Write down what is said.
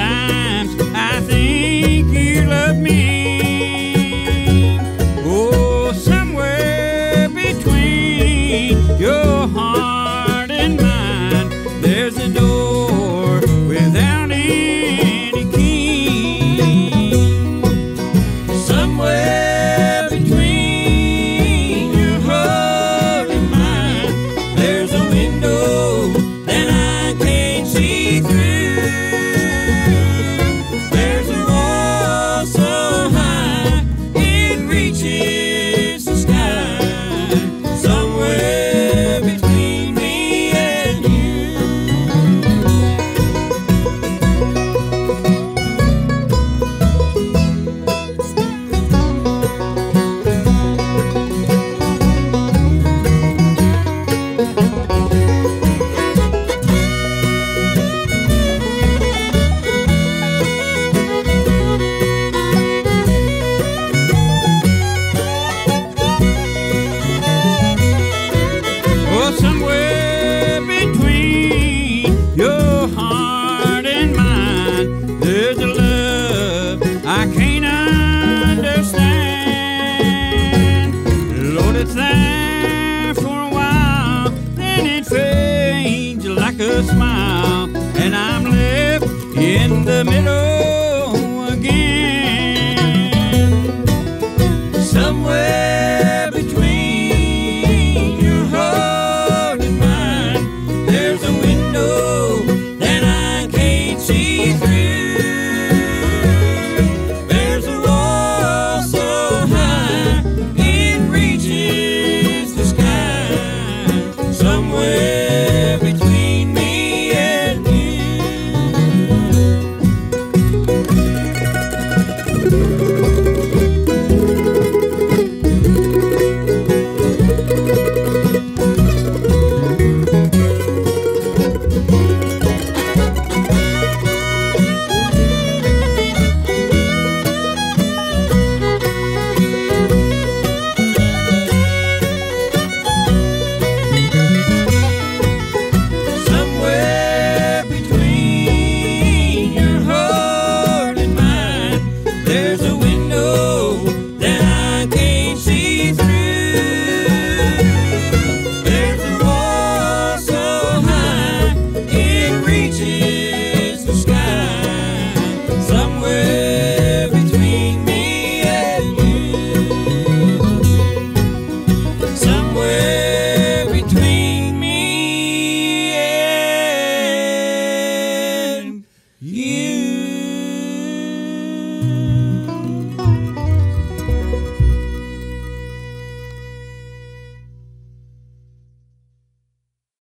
Sometimes I think you love me. Oh, somewhere between your heart and mine, there's a door without any key. Somewhere between your heart and mine, there's a window that I can't see through. There's a wall so high it reaches the sky. Somewhere between me and you. Oh, somewhere between your heart and mine, there's a love I can't understand. Lord, it's there for a while, then it fades like a smile, and I'm left in the middle